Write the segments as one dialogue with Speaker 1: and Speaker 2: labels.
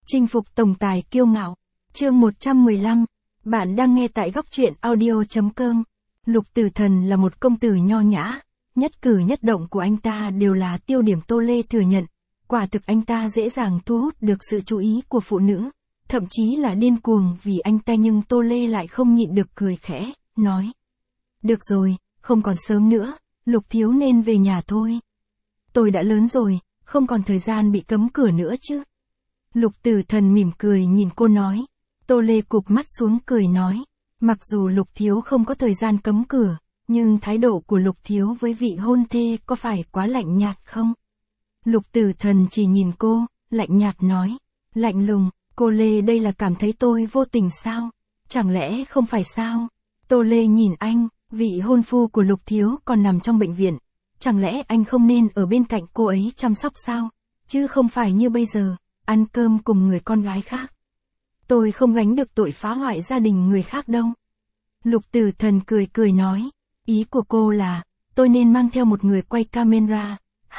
Speaker 1: Chinh phục tổng tài kiêu ngạo. Chương 115. Bạn đang nghe tại góc truyện audio.com. Lục Tử Thần là một công tử nho nhã, nhất cử nhất động của anh ta đều là tiêu điểm. Tô Lê thừa nhận, quả thực anh ta dễ dàng thu hút được sự chú ý của phụ nữ, thậm chí là điên cuồng vì anh ta, nhưng Tô Lê lại không nhịn được cười khẽ, nói: "Được rồi, không còn sớm nữa, Lục thiếu nên về nhà thôi. Tôi đã lớn rồi, không còn thời gian bị cấm cửa nữa chứ." Lục Tử Thần mỉm cười nhìn cô nói. Tô Lê cụp mắt xuống cười nói: "Mặc dù Lục thiếu không có thời gian cấm cửa, nhưng thái độ của Lục thiếu với vị hôn thê có phải quá lạnh nhạt không?" Lục Tử Thần chỉ nhìn cô, lạnh nhạt nói. Lạnh lùng. Cô Lê đây là cảm thấy tôi vô tình sao? Chẳng lẽ không phải sao? Tô Lê nhìn anh, vị hôn phu của Lục thiếu còn nằm trong bệnh viện. Chẳng lẽ anh không nên ở bên cạnh cô ấy chăm sóc sao? Chứ không phải như bây giờ, ăn cơm cùng người con gái khác. Tôi không gánh được tội phá hoại gia đình người khác đâu. Lục Tử Thần cười cười nói. Ý của cô là, tôi nên mang theo một người quay camera,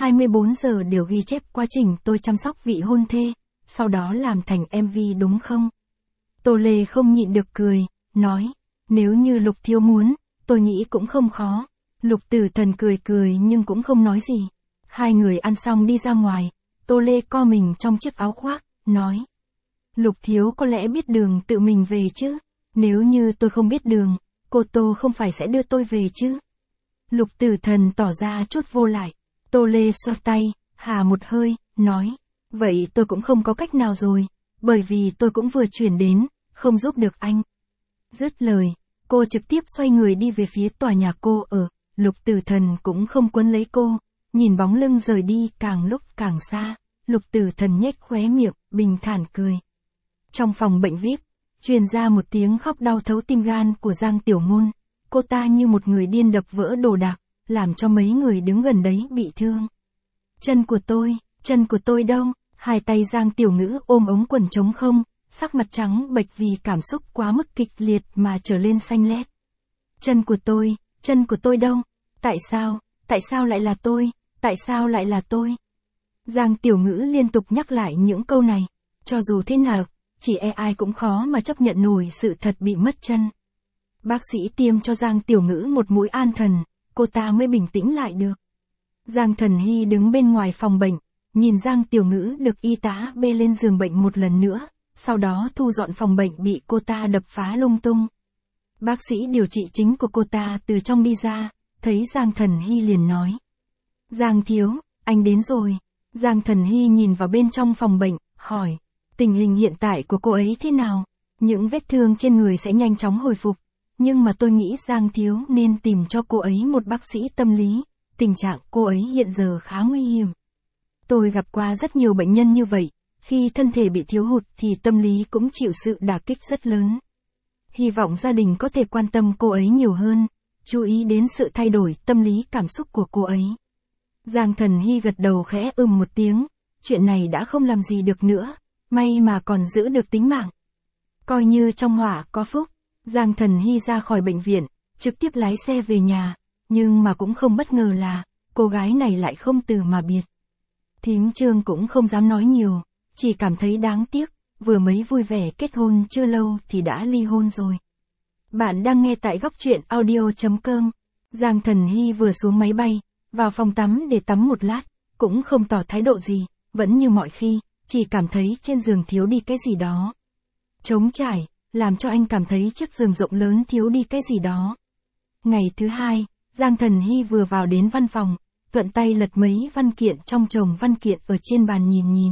Speaker 1: 24 giờ đều ghi chép quá trình tôi chăm sóc vị hôn thê, sau đó làm thành MV đúng không? Tô Lê không nhịn được cười, nói. Nếu như Lục thiếu muốn, tôi nghĩ cũng không khó. Lục Tử Thần cười cười nhưng cũng không nói gì. Hai người ăn xong đi ra ngoài, Tô Lê co mình trong chiếc áo khoác, nói. Lục thiếu có lẽ biết đường tự mình về chứ? Nếu như tôi không biết đường, cô Tô không phải sẽ đưa tôi về chứ? Lục Tử Thần tỏ ra chút vô lại. Tô Lê xoa tay, hà một hơi, nói. Vậy tôi cũng không có cách nào rồi, bởi vì tôi cũng vừa chuyển đến, không giúp được anh. Dứt lời, cô trực tiếp xoay người đi về phía tòa nhà cô ở. Lục Tử Thần cũng không quấn lấy cô, nhìn bóng lưng rời đi càng lúc càng xa. Lục Tử Thần nhếch khóe miệng, bình thản cười. Trong phòng bệnh VIP, truyền ra một tiếng khóc đau thấu tim gan của Giang Tiểu Ngôn. Cô ta như một người điên đập vỡ đồ đạc, làm cho mấy người đứng gần đấy bị thương. Chân của tôi đâu? Hai tay Giang Tiểu Ngữ ôm ống quần trống không, sắc mặt trắng bệch vì cảm xúc quá mức kịch liệt mà trở lên xanh lét. Chân của tôi đâu? Tại sao lại là tôi? Tại sao lại là tôi? Giang Tiểu Ngữ liên tục nhắc lại những câu này. Cho dù thế nào, chỉ ai cũng khó mà chấp nhận nổi sự thật bị mất chân. Bác sĩ tiêm cho Giang Tiểu Ngữ một mũi an thần, cô ta mới bình tĩnh lại được. Giang Thần Hy đứng bên ngoài phòng bệnh, nhìn Giang Tiểu Ngữ được y tá bê lên giường bệnh một lần nữa, sau đó thu dọn phòng bệnh bị cô ta đập phá lung tung. Bác sĩ điều trị chính của cô ta từ trong đi ra, thấy Giang Thần Hy liền nói. Giang thiếu, anh đến rồi. Giang Thần Hy nhìn vào bên trong phòng bệnh, hỏi. Tình hình hiện tại của cô ấy thế nào? Những vết thương trên người sẽ nhanh chóng hồi phục. Nhưng mà tôi nghĩ Giang thiếu nên tìm cho cô ấy một bác sĩ tâm lý. Tình trạng cô ấy hiện giờ khá nguy hiểm. Tôi gặp qua rất nhiều bệnh nhân như vậy. Khi thân thể bị thiếu hụt thì tâm lý cũng chịu sự đả kích rất lớn. Hy vọng gia đình có thể quan tâm cô ấy nhiều hơn, chú ý đến sự thay đổi tâm lý cảm xúc của cô ấy. Giang Thần Hy gật đầu khẽ một tiếng. Chuyện này đã không làm gì được nữa. May mà còn giữ được tính mạng. Coi như trong họa có phúc. Giang Thần Hy ra khỏi bệnh viện, trực tiếp lái xe về nhà. Nhưng mà cũng không bất ngờ là, cô gái này lại không từ mà biệt. Thím Trương cũng không dám nói nhiều, chỉ cảm thấy đáng tiếc, vừa mới vui vẻ kết hôn chưa lâu thì đã ly hôn rồi. Bạn đang nghe tại góc truyện audio.com. Giang Thần Hy vừa xuống máy bay, vào phòng tắm để tắm một lát, cũng không tỏ thái độ gì, vẫn như mọi khi, chỉ cảm thấy trên giường thiếu đi cái gì đó. Trống trải, làm cho anh cảm thấy chiếc giường rộng lớn thiếu đi cái gì đó. Ngày thứ hai, Giang Thần Hy vừa vào đến văn phòng, thuận tay lật mấy văn kiện trong chồng văn kiện ở trên bàn nhìn.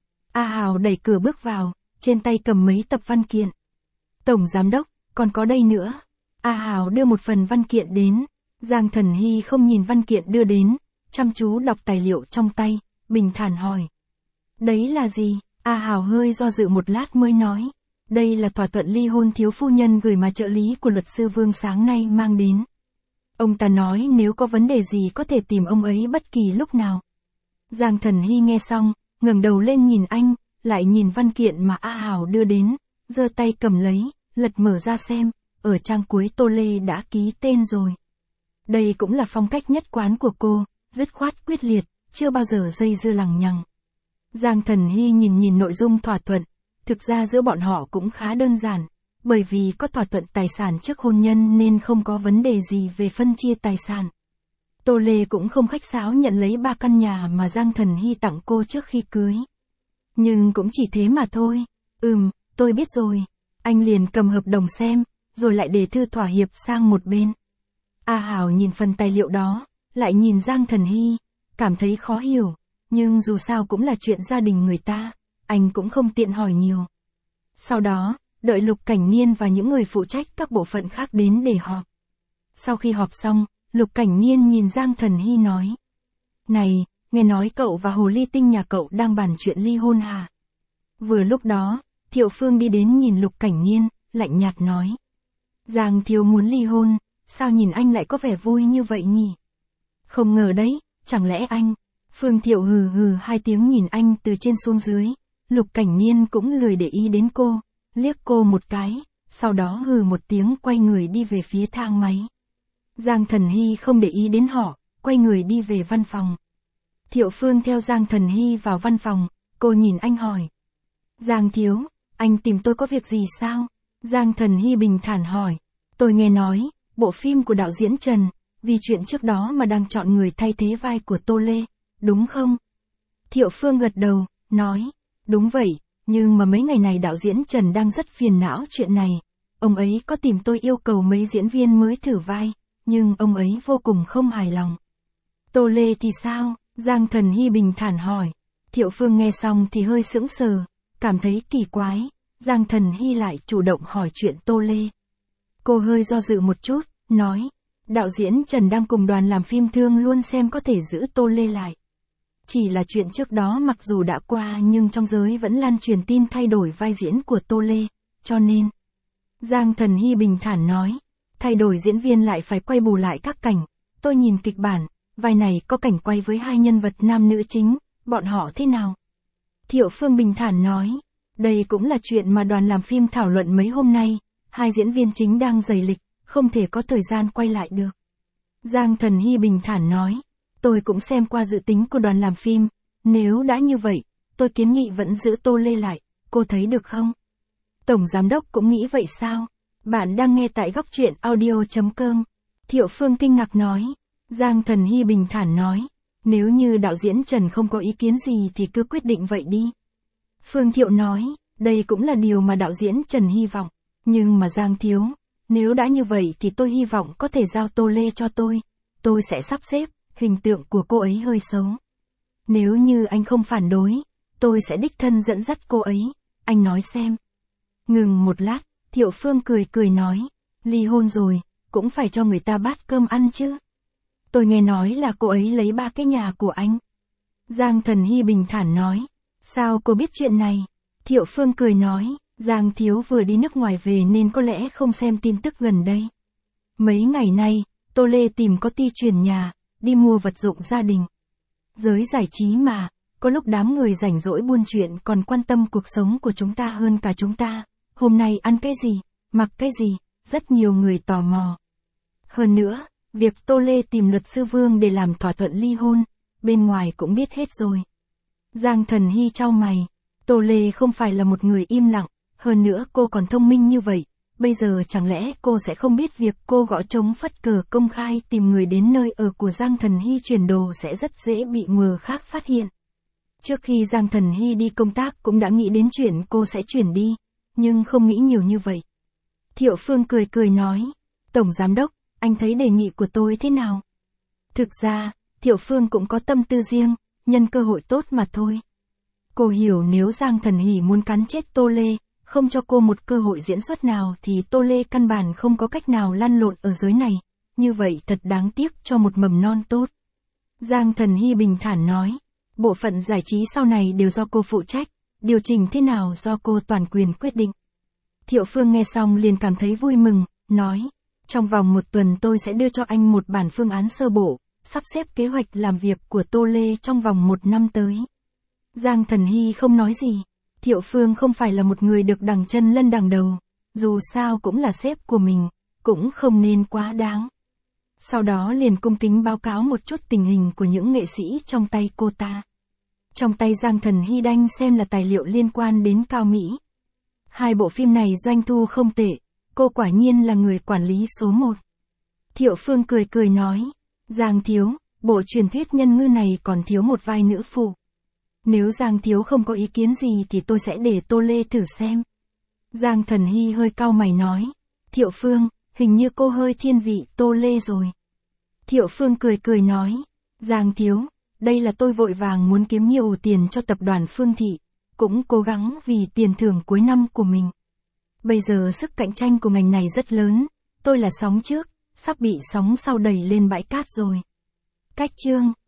Speaker 1: A Hào đẩy cửa bước vào, trên tay cầm mấy tập văn kiện. Tổng giám đốc, còn có đây nữa. A Hào đưa một phần văn kiện đến. Giang Thần Hy không nhìn văn kiện đưa đến, chăm chú đọc tài liệu trong tay, bình thản hỏi. Đấy là gì? A Hào hơi do dự một lát mới nói. Đây là thỏa thuận ly hôn thiếu phu nhân gửi mà trợ lý của luật sư Vương sáng nay mang đến. Ông ta nói nếu có vấn đề gì có thể tìm ông ấy bất kỳ lúc nào. Giang Thần Hy nghe xong, ngẩng đầu lên nhìn anh, lại nhìn văn kiện mà A Hào đưa đến, giơ tay cầm lấy, lật mở ra xem, ở trang cuối Tô Lê đã ký tên rồi. Đây cũng là phong cách nhất quán của cô, dứt khoát quyết liệt, chưa bao giờ dây dưa lằng nhằng. Giang Thần Hy nhìn nội dung thỏa thuận, Thực ra giữa bọn họ cũng khá đơn giản, bởi vì có thỏa thuận tài sản trước hôn nhân nên không có vấn đề gì về phân chia tài sản. Tô Lê cũng không khách sáo nhận lấy 3 căn nhà mà Giang Thần Hy tặng cô trước khi cưới. Nhưng cũng chỉ thế mà thôi. Tôi biết rồi. Anh liền cầm hợp đồng xem, rồi lại để thư thỏa hiệp sang một bên. A Hảo nhìn phần tài liệu đó, lại nhìn Giang Thần Hy, cảm thấy khó hiểu, nhưng dù sao cũng là chuyện gia đình người ta, anh cũng không tiện hỏi nhiều. Sau đó, đợi Lục Cảnh Niên và những người phụ trách các bộ phận khác đến để họp. Sau khi họp xong, Lục Cảnh Niên nhìn Giang Thần Hy nói. Này, nghe nói cậu và Hồ Ly Tinh nhà cậu đang bàn chuyện ly hôn hả? Vừa lúc đó, Thiệu Phương đi đến nhìn Lục Cảnh Niên, lạnh nhạt nói. Giang thiếu muốn ly hôn, sao nhìn anh lại có vẻ vui như vậy nhỉ? Không ngờ đấy, chẳng lẽ anh... Phương Thiệu hừ hừ 2 tiếng nhìn anh từ trên xuống dưới, Lục Cảnh Niên cũng lười để ý đến cô, liếc cô một cái, sau đó hừ một tiếng quay người đi về phía thang máy. Giang Thần Hy không để ý đến họ, quay người đi về văn phòng. Thiệu Phương theo Giang Thần Hy vào văn phòng, cô nhìn anh hỏi. Giang thiếu, anh tìm tôi có việc gì sao? Giang Thần Hy bình thản hỏi. Tôi nghe nói, bộ phim của đạo diễn Trần, vì chuyện trước đó mà đang chọn người thay thế vai của Tô Lê, đúng không? Thiệu Phương gật đầu, nói. Đúng vậy, nhưng mà mấy ngày này đạo diễn Trần đang rất phiền não chuyện này. Ông ấy có tìm tôi yêu cầu mấy diễn viên mới thử vai, nhưng ông ấy vô cùng không hài lòng. Tô Lê thì sao? Giang Thần Hy bình thản hỏi. Thiệu Phương nghe xong thì hơi sững sờ, cảm thấy kỳ quái. Giang Thần Hy lại chủ động hỏi chuyện Tô Lê. Cô hơi do dự một chút, nói. Đạo diễn Trần đang cùng đoàn làm phim thương luôn xem có thể giữ Tô Lê lại. Chỉ là chuyện trước đó mặc dù đã qua nhưng trong giới vẫn lan truyền tin thay đổi vai diễn của Tô Lê, cho nên. Giang Thần Hy bình thản nói. Thay đổi diễn viên lại phải quay bù lại các cảnh. Tôi nhìn kịch bản, vai này có cảnh quay với 2 nhân vật nam nữ chính, bọn họ thế nào? Thiệu Phương bình thản nói. Đây cũng là chuyện mà đoàn làm phim thảo luận mấy hôm nay, 2 diễn viên chính đang dày lịch, không thể có thời gian quay lại được. Giang Thần Hy bình thản nói. Tôi cũng xem qua dự tính của đoàn làm phim, nếu đã như vậy, tôi kiến nghị vẫn giữ Tô Lê lại, cô thấy được không? Tổng giám đốc cũng nghĩ vậy sao? Bạn đang nghe tại góc truyện audio.com. Thiệu Phương kinh ngạc nói. Giang Thần Hy bình thản nói. Nếu như đạo diễn Trần không có ý kiến gì thì cứ quyết định vậy đi. Phương Thiệu nói. Đây cũng là điều mà đạo diễn Trần hy vọng. Nhưng mà Giang thiếu, nếu đã như vậy thì tôi hy vọng có thể giao Tô Lê cho tôi. Tôi sẽ sắp xếp, hình tượng của cô ấy hơi xấu. Nếu như anh không phản đối, tôi sẽ đích thân dẫn dắt cô ấy. Anh nói xem. Ngừng một lát, Thiệu Phương cười nói. Ly hôn rồi, cũng phải cho người ta bát cơm ăn chứ. Tôi nghe nói là cô ấy lấy 3 cái nhà của anh. Giang Thần Hy bình thản nói. Sao cô biết chuyện này? Thiệu Phương cười nói. Giang thiếu vừa đi nước ngoài về nên có lẽ không xem tin tức gần đây. Mấy ngày nay, Tô Lê tìm có ty chuyển nhà, đi mua vật dụng gia đình. Giới giải trí mà, có lúc đám người rảnh rỗi buôn chuyện còn quan tâm cuộc sống của chúng ta hơn cả chúng ta. Hôm nay ăn cái gì, mặc cái gì, rất nhiều người tò mò. Hơn nữa, việc Tô Lê tìm luật sư Vương để làm thỏa thuận ly hôn, bên ngoài cũng biết hết rồi. Giang Thần Hy chau mày. Tô Lê không phải là một người im lặng, hơn nữa cô còn thông minh như vậy. Bây giờ chẳng lẽ cô sẽ không biết việc cô gõ trống phất cờ công khai tìm người đến nơi ở của Giang Thần Hy chuyển đồ sẽ rất dễ bị người khác phát hiện. Trước khi Giang Thần Hy đi công tác cũng đã nghĩ đến chuyện cô sẽ chuyển đi, nhưng không nghĩ nhiều như vậy. Thiệu Phương cười nói. Tổng giám đốc, anh thấy đề nghị của tôi thế nào? Thực ra, Thiệu Phương cũng có tâm tư riêng, nhân cơ hội tốt mà thôi. Cô hiểu nếu Giang Thần Hy muốn cắn chết Tô Lê, không cho cô một cơ hội diễn xuất nào thì Tô Lê căn bản không có cách nào lăn lộn ở giới này, như vậy thật đáng tiếc cho một mầm non tốt. Giang Thần Hy bình thản nói, bộ phận giải trí sau này đều do cô phụ trách, điều chỉnh thế nào do cô toàn quyền quyết định. Thiệu Phương nghe xong liền cảm thấy vui mừng, nói, trong vòng 1 tuần tôi sẽ đưa cho anh một bản phương án sơ bộ, sắp xếp kế hoạch làm việc của Tô Lê trong vòng 1 năm tới. Giang Thần Hy không nói gì. Thiệu Phương không phải là một người được đằng chân lân đằng đầu, dù sao cũng là sếp của mình, cũng không nên quá đáng. Sau đó liền cung kính báo cáo một chút tình hình của những nghệ sĩ trong tay cô ta. Trong tay Giang Thần Hy đanh xem là tài liệu liên quan đến Cao Mỹ, Hai bộ phim này doanh thu không tệ, cô quả nhiên là người quản lý số 1. Thiệu Phương cười cười nói, Giang thiếu, bộ truyền thuyết nhân ngư này còn thiếu một vai nữ phụ. Nếu Giang thiếu không có ý kiến gì thì tôi sẽ để Tô Lê thử xem. Giang Thần Hy hơi cau mày nói, Thiệu Phương, hình như cô hơi thiên vị Tô Lê rồi. Thiệu Phương cười cười nói, Giang thiếu, đây là tôi vội vàng muốn kiếm nhiều tiền cho tập đoàn Phương Thị, cũng cố gắng vì tiền thưởng cuối năm của mình. Bây giờ sức cạnh tranh của ngành này rất lớn, tôi là sóng trước, sắp bị sóng sau đẩy lên bãi cát rồi. Cách chương